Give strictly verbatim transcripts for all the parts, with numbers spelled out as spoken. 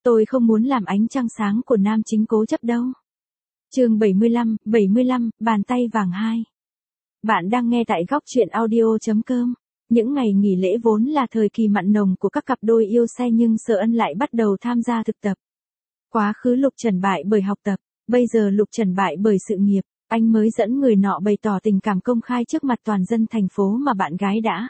Tôi không muốn làm ánh trăng sáng của nam chính cố chấp đâu. Chương bảy mươi lăm, bảy mươi lăm, bàn tay vàng hai. Bạn đang nghe tại góc truyện audio chấm com. Những ngày nghỉ lễ vốn là thời kỳ mặn nồng của các cặp đôi yêu xe nhưng Sở Ân lại bắt đầu tham gia thực tập. Quá khứ Lục Trần bại bởi học tập, bây giờ Lục Trần bại bởi sự nghiệp, anh mới dẫn người nọ bày tỏ tình cảm công khai trước mặt toàn dân thành phố mà bạn gái đã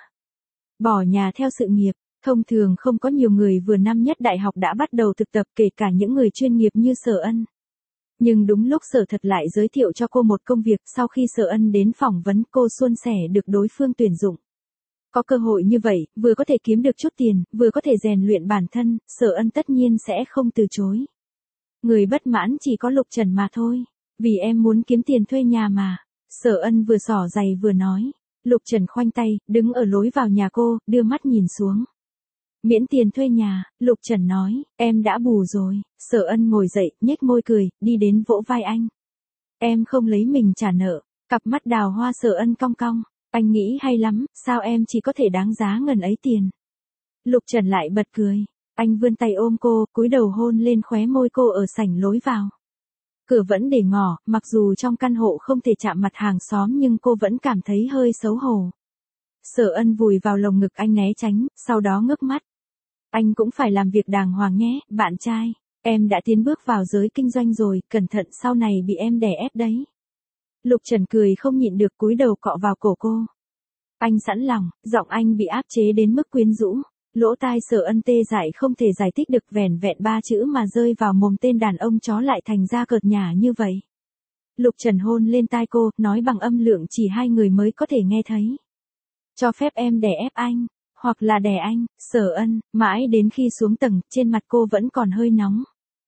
bỏ nhà theo sự nghiệp. Thông thường không có nhiều người vừa năm nhất đại học đã bắt đầu thực tập, kể cả những người chuyên nghiệp như Sở Ân. Nhưng đúng lúc Sở Thật lại giới thiệu cho cô một công việc, sau khi Sở Ân đến phỏng vấn cô suôn sẻ được đối phương tuyển dụng. Có cơ hội như vậy, vừa có thể kiếm được chút tiền, vừa có thể rèn luyện bản thân, Sở Ân tất nhiên sẽ không từ chối. Người bất mãn chỉ có Lục Trần mà thôi. Vì em muốn kiếm tiền thuê nhà mà. Sở Ân vừa xỏ giày vừa nói. Lục Trần khoanh tay, đứng ở lối vào nhà cô, đưa mắt nhìn xuống. Miễn tiền thuê nhà, Lục Trần nói, em đã bù rồi. Sở Ân ngồi dậy, nhếch môi cười, đi đến vỗ vai anh. Em không lấy mình trả nợ. Cặp mắt đào hoa Sở Ân cong cong. Anh nghĩ hay lắm, sao em chỉ có thể đáng giá ngần ấy tiền. Lục Trần lại bật cười. Anh vươn tay ôm cô, cúi đầu hôn lên khóe môi cô ở sảnh lối vào. Cửa vẫn để ngỏ, mặc dù trong căn hộ không thể chạm mặt hàng xóm nhưng cô vẫn cảm thấy hơi xấu hổ. Sở Ân vùi vào lồng ngực anh né tránh, sau đó ngước mắt. Anh cũng phải làm việc đàng hoàng nhé, bạn trai. Em đã tiến bước vào giới kinh doanh rồi, cẩn thận sau này bị em đè ép đấy. Lục Trần cười không nhịn được cúi đầu cọ vào cổ cô. Anh sẵn lòng, giọng anh bị áp chế đến mức quyến rũ. Lỗ tai Sở Ân tê dại không thể giải thích được, vẻn vẹn ba chữ mà rơi vào mồm tên đàn ông chó lại thành ra cợt nhả như vậy. Lục Trần hôn lên tai cô, nói bằng âm lượng chỉ hai người mới có thể nghe thấy. Cho phép em đè ép anh, hoặc là đè anh, Sở Ân, mãi đến khi xuống tầng, trên mặt cô vẫn còn hơi nóng.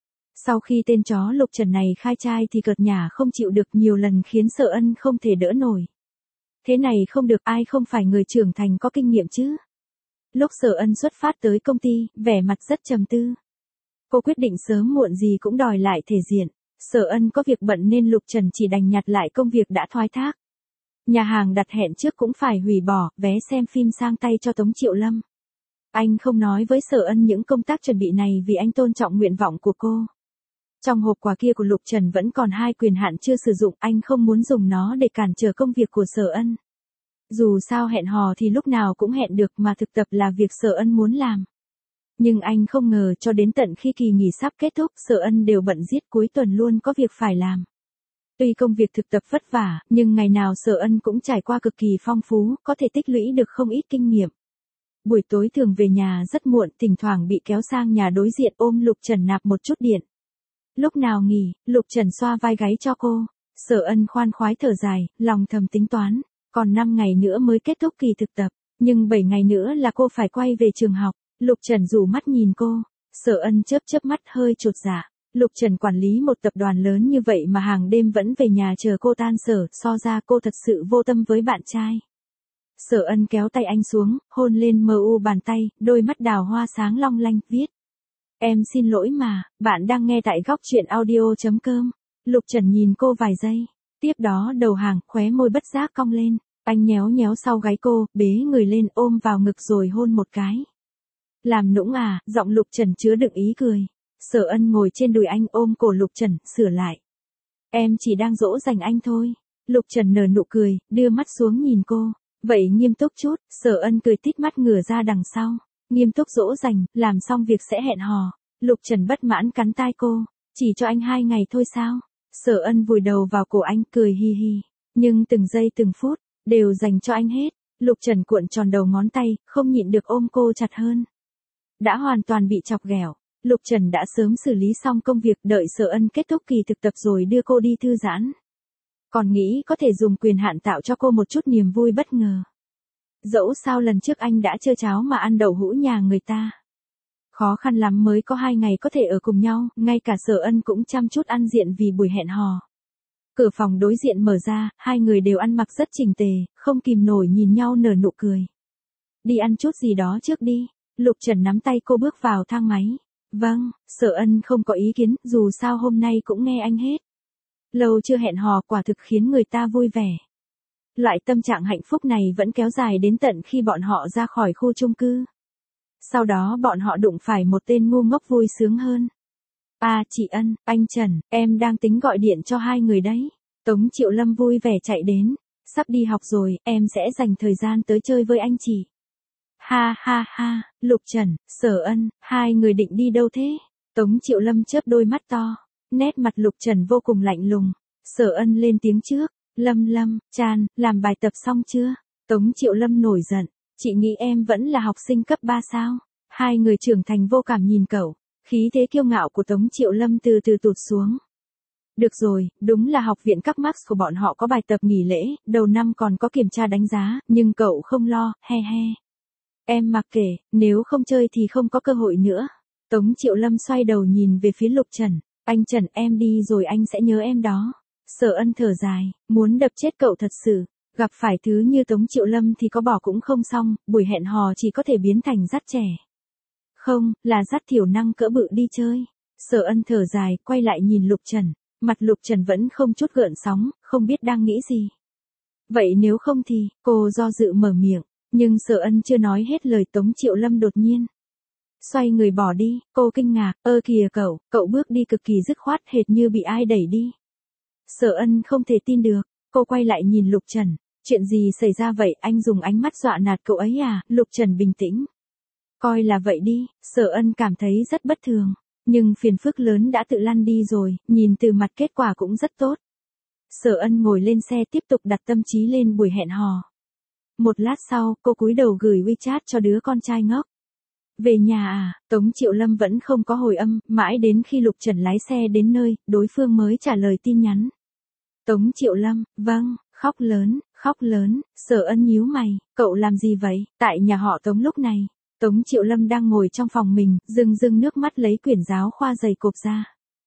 Sau khi tên chó Lục Trần này khai trai thì cợt nhả không chịu được nhiều lần khiến Sở Ân không thể đỡ nổi. Thế này không được, ai không phải người trưởng thành có kinh nghiệm chứ. Lúc Sở Ân xuất phát tới công ty, vẻ mặt rất trầm tư. Cô quyết định sớm muộn gì cũng đòi lại thể diện. Sở Ân có việc bận nên Lục Trần chỉ đành nhặt lại công việc đã thoái thác. Nhà hàng đặt hẹn trước cũng phải hủy bỏ, vé xem phim sang tay cho Tống Triệu Lâm. Anh không nói với Sở Ân những công tác chuẩn bị này vì anh tôn trọng nguyện vọng của cô. Trong hộp quà kia của Lục Trần vẫn còn hai quyền hạn chưa sử dụng, anh không muốn dùng nó để cản trở công việc của Sở Ân. Dù sao hẹn hò thì lúc nào cũng hẹn được mà thực tập là việc Sở Ân muốn làm. Nhưng anh không ngờ cho đến tận khi kỳ nghỉ sắp kết thúc Sở Ân đều bận giết, cuối tuần luôn có việc phải làm. Tuy công việc thực tập vất vả, nhưng ngày nào Sở Ân cũng trải qua cực kỳ phong phú, có thể tích lũy được không ít kinh nghiệm. Buổi tối thường về nhà rất muộn, thỉnh thoảng bị kéo sang nhà đối diện ôm Lục Trần nạp một chút điện. Lúc nào nghỉ, Lục Trần xoa vai gáy cho cô. Sở Ân khoan khoái thở dài, lòng thầm tính toán. Còn năm ngày nữa mới kết thúc kỳ thực tập, nhưng bảy ngày nữa là cô phải quay về trường học. Lục Trần rủ mắt nhìn cô. Sở Ân chớp chớp mắt hơi chột dạ. Lục Trần quản lý một tập đoàn lớn như vậy mà hàng đêm vẫn về nhà chờ cô tan sở, so ra cô thật sự vô tâm với bạn trai. Sở Ân kéo tay anh xuống, hôn lên mờ u bàn tay, đôi mắt đào hoa sáng long lanh, viết. Em xin lỗi mà, bạn đang nghe tại góc truyện audio chấm com. Lục Trần nhìn cô vài giây. Tiếp đó đầu hàng, khóe môi bất giác cong lên. Anh nhéo nhéo sau gáy cô, bế người lên ôm vào ngực rồi hôn một cái. Làm nũng à, giọng Lục Trần chứa đựng ý cười. Sở Ân ngồi trên đùi anh ôm cổ Lục Trần, sửa lại. Em chỉ đang dỗ dành anh thôi. Lục Trần nở nụ cười, đưa mắt xuống nhìn cô. Vậy nghiêm túc chút, Sở Ân cười tít mắt ngửa ra đằng sau. Nghiêm túc dỗ dành, làm xong việc sẽ hẹn hò. Lục Trần bất mãn cắn tai cô. Chỉ cho anh hai ngày thôi sao? Sở Ân vùi đầu vào cổ anh cười hi hi. Nhưng từng giây từng phút, đều dành cho anh hết. Lục Trần cuộn tròn đầu ngón tay, không nhịn được ôm cô chặt hơn. Đã hoàn toàn bị chọc ghẹo. Lục Trần đã sớm xử lý xong công việc, đợi Sở Ân kết thúc kỳ thực tập rồi đưa cô đi thư giãn. Còn nghĩ có thể dùng quyền hạn tạo cho cô một chút niềm vui bất ngờ. Dẫu sao lần trước anh đã trơ cháo mà ăn đậu hũ nhà người ta. Khó khăn lắm mới có hai ngày có thể ở cùng nhau, ngay cả Sở Ân cũng chăm chút ăn diện vì buổi hẹn hò. Cửa phòng đối diện mở ra, hai người đều ăn mặc rất chỉnh tề, không kìm nổi nhìn nhau nở nụ cười. Đi ăn chút gì đó trước đi. Lục Trần nắm tay cô bước vào thang máy. Vâng, Sở Ân không có ý kiến, dù sao hôm nay cũng nghe anh hết. Lâu chưa hẹn hò quả thực khiến người ta vui vẻ. Loại tâm trạng hạnh phúc này vẫn kéo dài đến tận khi bọn họ ra khỏi khu chung cư. Sau đó bọn họ đụng phải một tên ngu ngốc vui sướng hơn. À chị Ân, anh Trần, em đang tính gọi điện cho hai người đấy. Tống Triệu Lâm vui vẻ chạy đến. Sắp đi học rồi, em sẽ dành thời gian tới chơi với anh chị. Ha ha ha, Lục Trần, Sở Ân, hai người định đi đâu thế? Tống Triệu Lâm chớp đôi mắt to. Nét mặt Lục Trần vô cùng lạnh lùng. Sở Ân lên tiếng trước. Lâm Lâm, Chan, làm bài tập xong chưa? Tống Triệu Lâm nổi giận. Chị nghĩ em vẫn là học sinh cấp ba sao? Hai người trưởng thành vô cảm nhìn cậu. Khí thế kiêu ngạo của Tống Triệu Lâm từ từ tụt xuống. Được rồi, đúng là học viện các Max của bọn họ có bài tập nghỉ lễ, đầu năm còn có kiểm tra đánh giá, nhưng cậu không lo, he he. Em mặc kệ, nếu không chơi thì không có cơ hội nữa. Tống Triệu Lâm xoay đầu nhìn về phía Lục Trần. Anh Trần, em đi rồi anh sẽ nhớ em đó. Sở Ân thở dài, muốn đập chết cậu thật sự. Gặp phải thứ như Tống Triệu Lâm thì có bỏ cũng không xong, buổi hẹn hò chỉ có thể biến thành dắt trẻ. Không, là dắt thiểu năng cỡ bự đi chơi. Sở Ân thở dài, quay lại nhìn Lục Trần. Mặt Lục Trần vẫn không chút gợn sóng, không biết đang nghĩ gì. Vậy nếu không thì, cô do dự mở miệng. Nhưng Sở Ân chưa nói hết lời Tống Triệu Lâm đột nhiên xoay người bỏ đi, cô kinh ngạc, ơ kìa cậu, cậu bước đi cực kỳ dứt khoát hệt như bị ai đẩy đi. Sở Ân không thể tin được, cô quay lại nhìn Lục Trần, chuyện gì xảy ra vậy, anh dùng ánh mắt dọa nạt cậu ấy à, Lục Trần bình tĩnh. Coi là vậy đi, Sở Ân cảm thấy rất bất thường, nhưng phiền phức lớn đã tự lăn đi rồi, nhìn từ mặt kết quả cũng rất tốt. Sở Ân ngồi lên xe tiếp tục đặt tâm trí lên buổi hẹn hò. Một lát sau, cô cúi đầu gửi WeChat cho đứa con trai ngốc. Về nhà à, Tống Triệu Lâm vẫn không có hồi âm, mãi đến khi Lục Trần lái xe đến nơi, đối phương mới trả lời tin nhắn. Tống Triệu Lâm, vâng, khóc lớn, khóc lớn, Sở Ân nhíu mày, cậu làm gì vậy, tại nhà họ Tống lúc này. Tống Triệu Lâm đang ngồi trong phòng mình, rưng rưng nước mắt lấy quyển giáo khoa dày cộp ra.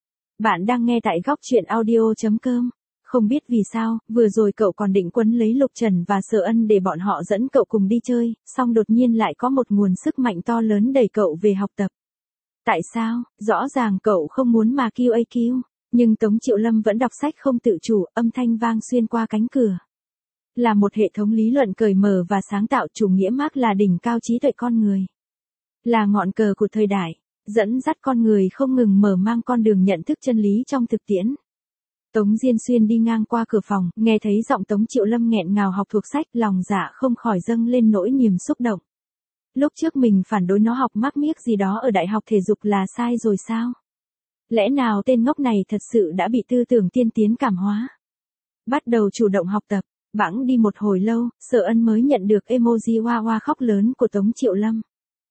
Bạn đang nghe tại góc truyện audio chấm com. Không biết vì sao, vừa rồi cậu còn định quấn lấy Lục Trần và Sở Ân để bọn họ dẫn cậu cùng đi chơi, song đột nhiên lại có một nguồn sức mạnh to lớn đẩy cậu về học tập. Tại sao, rõ ràng cậu không muốn mà kiu a kiu, nhưng Tống Triệu Lâm vẫn đọc sách không tự chủ, âm thanh vang xuyên qua cánh cửa. Là một hệ thống lý luận cởi mở và sáng tạo, chủ nghĩa Mác là đỉnh cao trí tuệ con người. Là ngọn cờ của thời đại, dẫn dắt con người không ngừng mở mang con đường nhận thức chân lý trong thực tiễn. Tống Diên Xuyên đi ngang qua cửa phòng, nghe thấy giọng Tống Triệu Lâm nghẹn ngào học thuộc sách, lòng dạ không khỏi dâng lên nỗi niềm xúc động. Lúc trước mình phản đối nó học mác miếc gì đó ở đại học thể dục là sai rồi sao? Lẽ nào tên ngốc này thật sự đã bị tư tưởng tiên tiến cảm hóa? Bắt đầu chủ động học tập, bẵng đi một hồi lâu, Sở Ân mới nhận được emoji hoa hoa khóc lớn của Tống Triệu Lâm.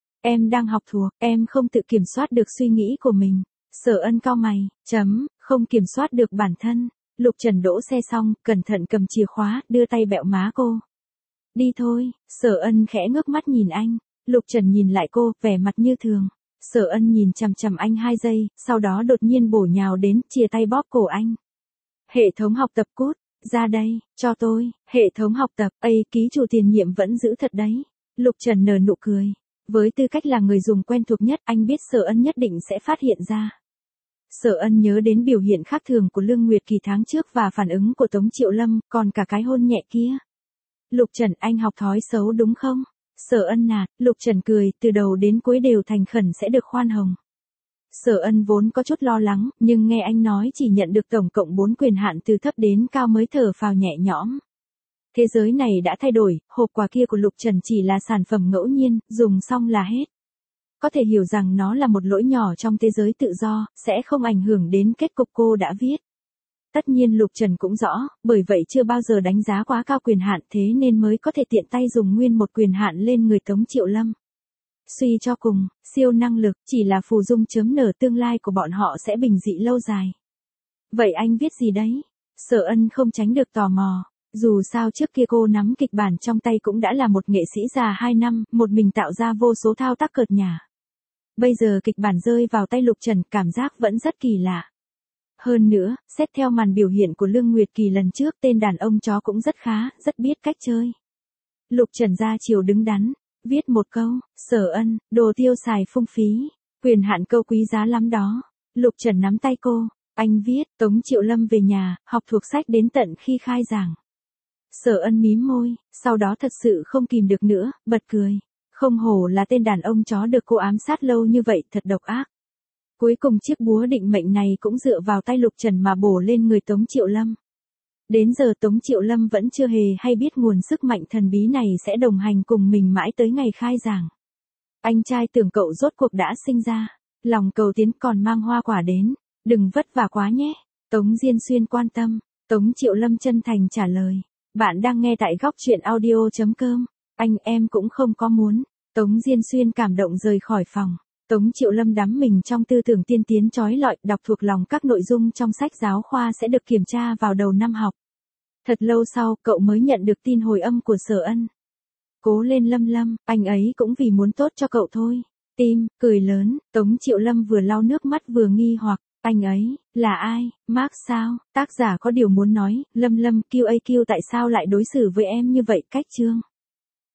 Em đang học thuộc, em không tự kiểm soát được suy nghĩ của mình. Sở Ân cau mày, chấm, không kiểm soát được bản thân. Lục Trần đỗ xe xong, cẩn thận cầm chìa khóa, đưa tay bẹo má cô. Đi thôi, Sở Ân khẽ ngước mắt nhìn anh. Lục Trần nhìn lại cô, vẻ mặt như thường. Sở Ân nhìn chằm chằm anh hai giây, sau đó đột nhiên bổ nhào đến, chìa tay bóp cổ anh. Hệ thống học tập cút, ra đây, cho tôi, hệ thống học tập, ây, ký chủ tiền nhiệm vẫn giữ thật đấy. Lục Trần nở nụ cười. Với tư cách là người dùng quen thuộc nhất, anh biết Sở Ân nhất định sẽ phát hiện ra. Sở Ân nhớ đến biểu hiện khác thường của Lương Nguyệt Kỳ tháng trước và phản ứng của Tống Triệu Lâm, còn cả cái hôn nhẹ kia. Lục Trần, anh học thói xấu đúng không? Sở Ân nạt, Lục Trần cười, từ đầu đến cuối đều thành khẩn sẽ được khoan hồng. Sở Ân vốn có chút lo lắng, nhưng nghe anh nói chỉ nhận được tổng cộng bốn quyền hạn từ thấp đến cao mới thở phào nhẹ nhõm. Thế giới này đã thay đổi, hộp quà kia của Lục Trần chỉ là sản phẩm ngẫu nhiên, dùng xong là hết. Có thể hiểu rằng nó là một lỗi nhỏ trong thế giới tự do, sẽ không ảnh hưởng đến kết cục cô đã viết. Tất nhiên Lục Trần cũng rõ, bởi vậy chưa bao giờ đánh giá quá cao quyền hạn, thế nên mới có thể tiện tay dùng nguyên một quyền hạn lên người Tống Triệu Lâm. Suy cho cùng, siêu năng lực chỉ là phù dung chấm nở, tương lai của bọn họ sẽ bình dị lâu dài. Vậy anh viết gì đấy? Sở Ân không tránh được tò mò. Dù sao trước kia cô nắm kịch bản trong tay cũng đã là một nghệ sĩ già hai năm, một mình tạo ra vô số thao tác cợt nhả. Bây giờ kịch bản rơi vào tay Lục Trần, cảm giác vẫn rất kỳ lạ. Hơn nữa, xét theo màn biểu hiện của Lương Nguyệt Kỳ lần trước, tên đàn ông chó cũng rất khá, rất biết cách chơi. Lục Trần ra chiều đứng đắn, viết một câu, Sở Ân, đồ tiêu xài phung phí, quyền hạn câu quý giá lắm đó. Lục Trần nắm tay cô, anh viết, Tống Triệu Lâm về nhà, học thuộc sách đến tận khi khai giảng. Sở Ân mím môi, sau đó thật sự không kìm được nữa, bật cười. Không hổ là tên đàn ông chó được cô ám sát lâu như vậy, thật độc ác. Cuối cùng chiếc búa định mệnh này cũng dựa vào tay Lục Trần mà bổ lên người Tống Triệu Lâm. Đến giờ Tống Triệu Lâm vẫn chưa hề hay biết nguồn sức mạnh thần bí này sẽ đồng hành cùng mình mãi tới ngày khai giảng. Anh trai tưởng cậu rốt cuộc đã sinh ra, lòng cầu tiến còn mang hoa quả đến, đừng vất vả quá nhé. Tống Diên Xuyên quan tâm, Tống Triệu Lâm chân thành trả lời. Bạn đang nghe tại góc truyện audio chấm com, anh em cũng không có muốn. Tống Diên Xuyên cảm động rời khỏi phòng. Tống Triệu Lâm đắm mình trong tư tưởng tiên tiến chói lọi, đọc thuộc lòng các nội dung trong sách giáo khoa sẽ được kiểm tra vào đầu năm học. Thật lâu sau, cậu mới nhận được tin hồi âm của Sở Ân. Cố lên Lâm Lâm, anh ấy cũng vì muốn tốt cho cậu thôi. Tim, cười lớn, Tống Triệu Lâm vừa lau nước mắt vừa nghi hoặc, anh ấy, là ai, Mark sao? Tác giả có điều muốn nói, Lâm Lâm, quy a quy tại sao lại đối xử với em như vậy, cách chương.